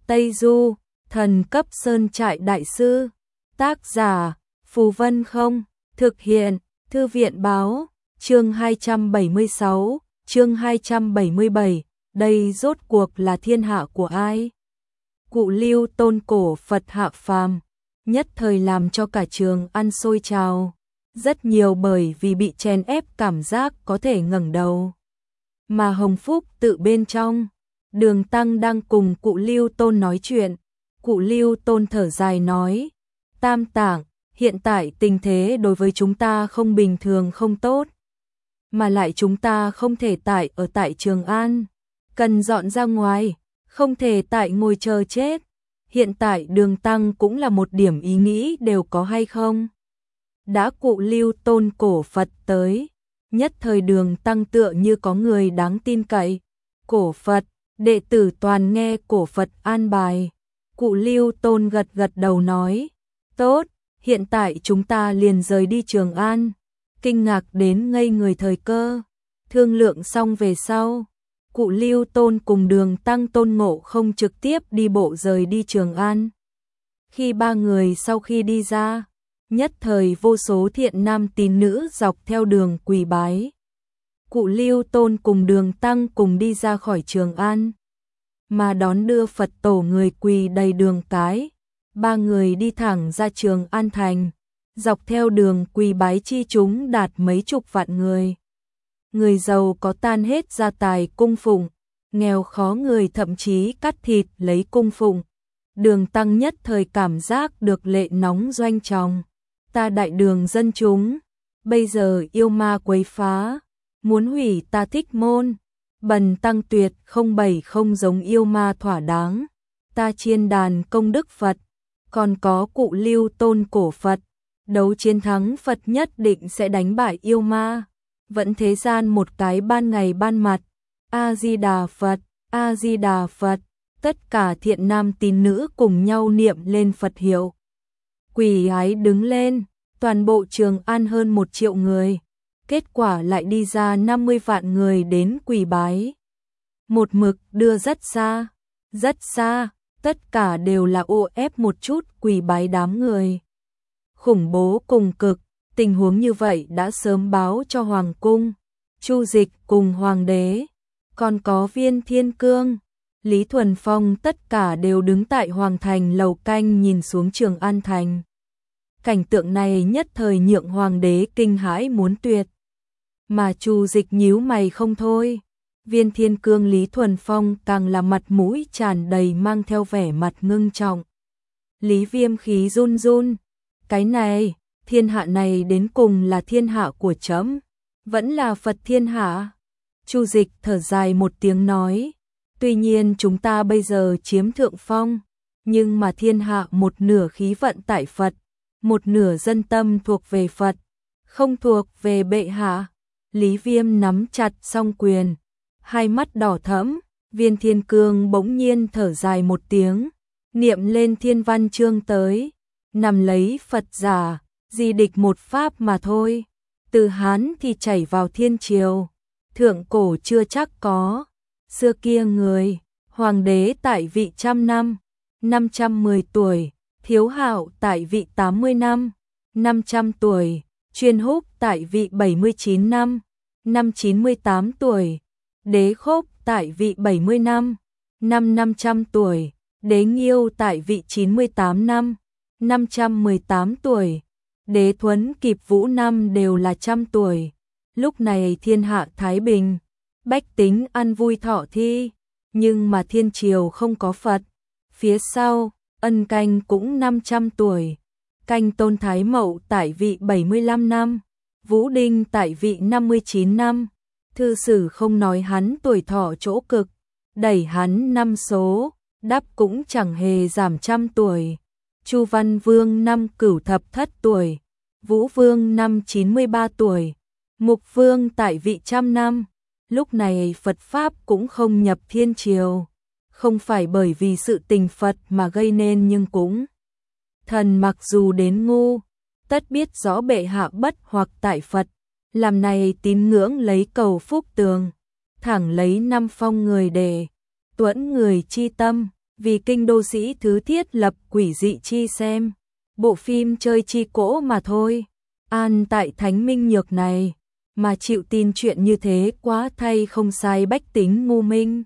Tây Du, thần cấp sơn trại đại sư. Tác giả, Phù Vân Không. Thực hiện, Thư viện báo. Chương 276, chương 277, đây rốt cuộc là thiên hạ của ai? Cụ Lưu tôn cổ Phật hạ phàm, nhất thời làm cho cả Trường An sôi trào. Rất nhiều bởi vì bị chèn ép cảm giác có thể ngẩng đầu. Mà Hồng Phúc tự bên trong, Đường Tăng đang cùng cụ Lưu tôn nói chuyện. Cụ Lưu tôn thở dài nói, Tam Tạng, hiện tại tình thế đối với chúng ta không bình thường không tốt. Mà lại chúng ta không thể ở tại Trường An, cần dọn ra ngoài, không thể tại ngồi chờ chết. Hiện tại Đường Tăng cũng là một điểm ý nghĩ đều có hay không? Đã cụ Lưu tôn cổ Phật tới, nhất thời Đường Tăng tựa như có người đáng tin cậy. Cổ Phật, đệ tử toàn nghe cổ Phật an bài. Cụ Lưu tôn gật gật đầu nói, tốt, hiện tại chúng ta liền rời đi Trường An. Kinh ngạc đến ngây người thời cơ. Thương lượng xong về sau, cụ Lưu tôn cùng Đường Tăng Tôn Ngộ không trực tiếp đi bộ rời đi Trường An. Khi ba người sau khi đi ra, nhất thời vô số thiện nam tín nữ dọc theo đường quỳ bái. Cụ Lưu tôn cùng Đường Tăng cùng đi ra khỏi Trường An, mà đón đưa Phật tổ người quỳ đầy đường cái. Ba người đi thẳng ra Trường An thành, dọc theo đường quỳ bái chi chúng đạt mấy chục vạn người. Người giàu có tan hết gia tài cung phụng, nghèo khó người thậm chí cắt thịt lấy cung phụng. Đường Tăng nhất thời cảm giác được lệ nóng doanh tròng. Ta đại đường dân chúng, bây giờ yêu ma quấy phá, muốn hủy ta thích môn. Bần tăng tuyệt không giống yêu ma thỏa đáng. Ta chiên đàn công đức Phật, còn có cụ Lưu tôn cổ Phật, đấu chiến thắng Phật nhất định sẽ đánh bại yêu ma. Vẫn thế gian một cái ban ngày ban mặt. A Di Đà Phật, A Di Đà Phật. Tất cả thiện nam tín nữ cùng nhau niệm lên Phật hiệu. Quỳ ái đứng lên, toàn bộ Trường An hơn 1 triệu người. Kết quả lại đi ra 50 vạn người đến quỳ bái. Một mực đưa rất xa, tất cả đều là ô ép một chút quỳ bái đám người. Khủng bố cùng cực, tình huống như vậy đã sớm báo cho Hoàng cung, Chu Dịch cùng Hoàng đế, còn có Viên Thiên Cương, Lý Thuần Phong tất cả đều đứng tại Hoàng thành lầu canh nhìn xuống Trường An thành. Cảnh tượng này nhất thời nhượng Hoàng đế kinh hãi muốn tuyệt. Mà Chu Dịch nhíu mày không thôi. Viên Thiên Cương Lý Thuần Phong càng là mặt mũi tràn đầy mang theo vẻ mặt ngưng trọng. Lý Viêm khí run run. Cái này, thiên hạ này đến cùng là thiên hạ của trẫm, vẫn là Phật thiên hạ. Chu Dịch thở dài một tiếng nói, tuy nhiên chúng ta bây giờ chiếm thượng phong, nhưng mà thiên hạ một nửa khí vận tại Phật, một nửa dân tâm thuộc về Phật, không thuộc về bệ hạ. Lý Viêm nắm chặt song quyền, hai mắt đỏ thẫm. Viên Thiên Cương bỗng nhiên thở dài một tiếng, niệm lên thiên văn chương tới, nằm lấy Phật giả, di địch một pháp mà thôi. Từ Hán thì chảy vào thiên triều, thượng cổ chưa chắc có. Xưa kia người, hoàng đế tại vị 100 năm, 510 tuổi, Thiếu Hạo tại vị 80 năm, 500 tuổi, Chuyên Húc tại vị 79 năm, 598 tuổi, Đế Khốc tại vị 70 năm, 500 tuổi, Đế Nghiêu tại vị 98 năm, 518 tuổi, Đế Thuấn Kịp Vũ năm đều là 100 tuổi. Lúc này thiên hạ thái bình, bách tính ăn vui thọ thi, nhưng mà thiên triều không có Phật. Phía sau, Ân Canh cũng 500 tuổi, Canh Tôn Thái Mậu tại vị 75 năm, Vũ Đinh tại vị 59 năm. Thư sử không nói hắn tuổi thọ chỗ cực, đẩy hắn năm số, đắp cũng chẳng hề giảm 100 tuổi. Chu Văn Vương năm Cửu Thập Thất tuổi, Vũ Vương năm 93 tuổi, Mục Vương tại vị 100 năm. Lúc này Phật Pháp cũng không nhập thiên triều, không phải bởi vì sự tình Phật mà gây nên, nhưng cũng thần mặc dù đến ngu, tất biết rõ bệ hạ bất hoặc tại Phật, làm này tín ngưỡng lấy cầu phúc tường, thẳng lấy 5 phong người để tuẫn người chi tâm. vì kinh đô sĩ thứ thiết lập quỷ dị chi xem, bộ phim chơi chi cỗ mà thôi. An tại thánh minh nhược này, mà chịu tin chuyện như thế quá thay không sai bách tính ngu minh.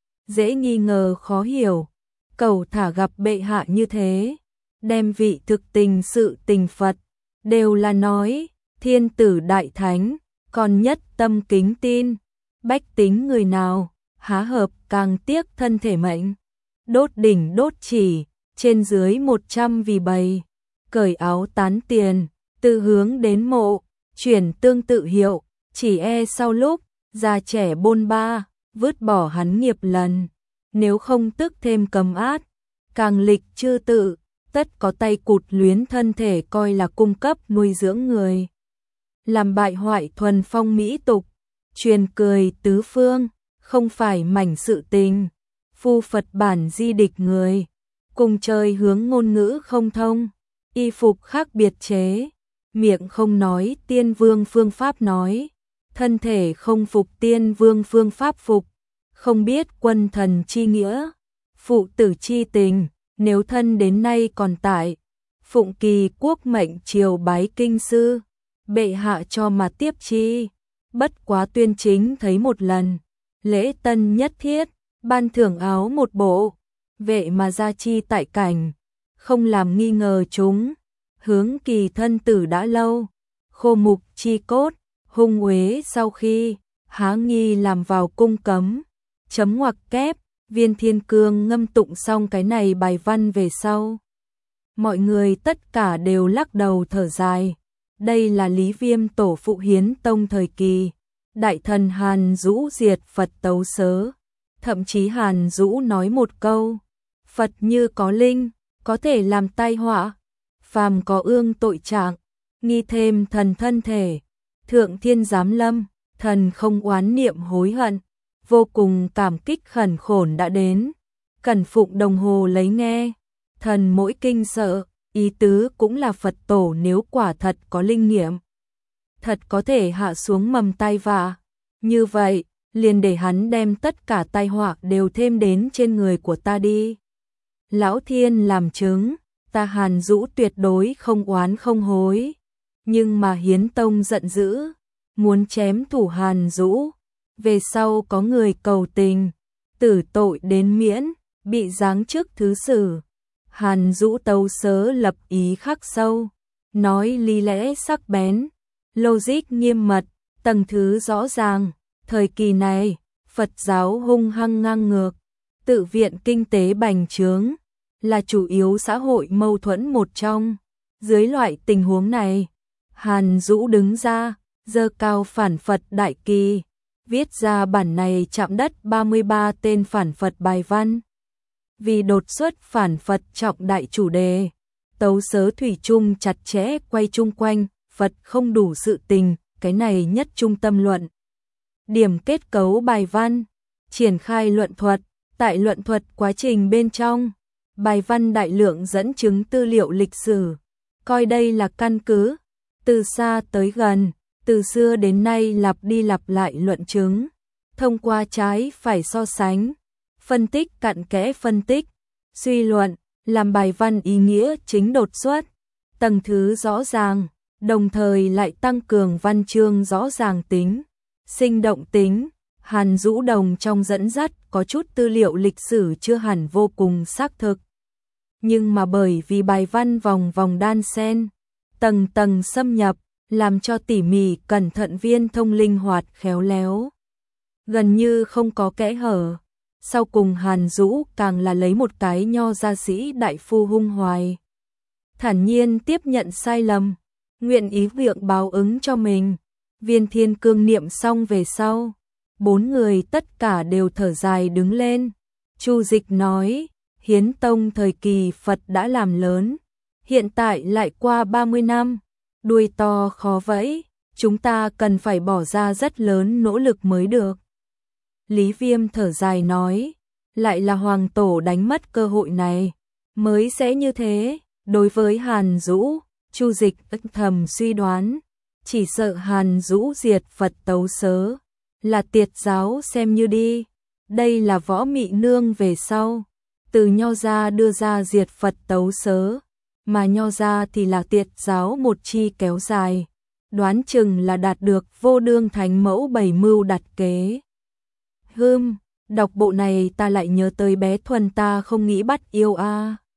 Dễ nghi ngờ khó hiểu, cầu thả gặp bệ hạ như thế, đem vị thực tình sự tình Phật, đều là nói, thiên tử đại thánh, còn nhất tâm kính tin, bách tính người nào, há hợp càng tiếc thân thể mệnh, đốt đỉnh đốt chỉ, trên dưới 100 vì bày, cởi áo tán tiền, từ hướng đến mộ, chuyển tương tự hiệu, chỉ e sau lúc, già trẻ bôn ba, vứt bỏ hắn nghiệp lần, nếu không tức thêm cầm át, càng lịch chư tự, tất có tay cụt luyến thân thể coi là cung cấp nuôi dưỡng người. Làm bại hoại thuần phong mỹ tục, truyền cười tứ phương, không phải mảnh sự tình, phu Phật bản di địch người, cùng trời hướng ngôn ngữ không thông, y phục khác biệt chế, miệng không nói tiên vương phương pháp nói, thân thể không phục tiên vương phương pháp phục, không biết quân thần chi nghĩa, phụ tử chi tình, nếu thân đến nay còn tại, phụng kỳ quốc mệnh triều bái kinh sư, bệ hạ cho mà tiếp chi, bất quá tuyên chính thấy một lần, lễ tân nhất thiết, ban thưởng áo một bộ, vệ mà gia chi tại cảnh, không làm nghi ngờ chúng, hướng kỳ thân tử đã lâu, khô mục chi cốt, hung uế sau khi, há nghi làm vào cung cấm, chấm ngoặc kép, Viên Thiên Cương ngâm tụng xong cái này bài văn về sau. Mọi người tất cả đều lắc đầu thở dài, đây là Lý Viêm tổ phụ Hiến Tông thời kỳ, đại thần Hàn Dũ diệt Phật tấu sớ, thậm chí Hàn Dũ nói một câu, Phật như có linh, có thể làm tai họa, phàm có ương tội trạng, nghi thêm thần thân thể, thượng thiên giám lâm, thần không oán niệm hối hận, vô cùng cảm kích khẩn khổn đã đến, cẩn phụng đồng hồ lấy nghe, thần mỗi kinh sợ, ý tứ cũng là Phật tổ nếu quả thật có linh nghiệm, thật có thể hạ xuống mầm tai vạ, như vậy, liền để hắn đem tất cả tai họa đều thêm đến trên người của ta đi. Lão Thiên làm chứng, ta Hàn Dũ tuyệt đối không oán không hối, nhưng mà Hiến Tông giận dữ, muốn chém thủ Hàn Dũ, về sau có người cầu tình, tử tội đến miễn, bị giáng chức thứ sử. Hàn Dũ tấu sớ lập ý khắc sâu, nói lý lẽ sắc bén, logic nghiêm mật, tầng thứ rõ ràng, thời kỳ này, Phật giáo hung hăng ngang ngược, tự viện kinh tế bành trướng, là chủ yếu xã hội mâu thuẫn một trong. Dưới loại tình huống này, Hàn Dũ đứng ra, giơ cao phản Phật đại kỳ, viết ra bản này chạm đất 33 tên phản Phật bài văn. Vì đột xuất phản Phật trọng đại chủ đề, tấu sớ thủy chung chặt chẽ quay chung quanh, Phật không đủ sự tình, cái này nhất trung tâm luận. Điểm kết cấu bài văn, triển khai luận thuật, tại luận thuật quá trình bên trong, bài văn đại lượng dẫn chứng tư liệu lịch sử, coi đây là căn cứ, từ xa tới gần, từ xưa đến nay lặp đi lặp lại luận chứng, thông qua trái phải so sánh, phân tích cặn kẽ phân tích, suy luận, làm bài văn ý nghĩa chính đột xuất, tầng thứ rõ ràng, đồng thời lại tăng cường văn chương rõ ràng tính, sinh động tính. Hàn Dũ đồng trong dẫn dắt có chút tư liệu lịch sử chưa hẳn vô cùng xác thực. Nhưng mà bởi vì bài văn vòng vòng đan xen, tầng tầng xâm nhập, làm cho tỉ mỉ cẩn thận viên thông linh hoạt khéo léo. Gần như không có kẽ hở. Sau cùng Hàn Dũ càng là lấy một cái nho gia sĩ đại phu hung hoài. Thản nhiên tiếp nhận sai lầm, nguyện ý việc báo ứng cho mình. Viên Thiên Cương niệm xong về sau, 4 người tất cả đều thở dài đứng lên. Chu Dịch nói, Hiến Tông thời kỳ Phật đã làm lớn, hiện tại lại qua 30 năm, đuôi to khó vẫy, chúng ta cần phải bỏ ra rất lớn nỗ lực mới được. Lý Viêm thở dài nói, lại là Hoàng Tổ đánh mất cơ hội này, mới sẽ như thế. Đối với Hàn Dũ, Chu Dịch thầm suy đoán, chỉ sợ Hàn Dũ diệt Phật tấu sớ, là tiệt giáo xem như đi. Đây là Võ Mị Nương về sau, từ Nho gia đưa ra diệt Phật tấu sớ, mà Nho gia thì là tiệt giáo một chi kéo dài, đoán chừng là đạt được vô đương thánh mẫu bảy mưu đặt kế. Đọc bộ này ta lại nhớ tới bé Thuần ta không nghĩ bắt yêu a.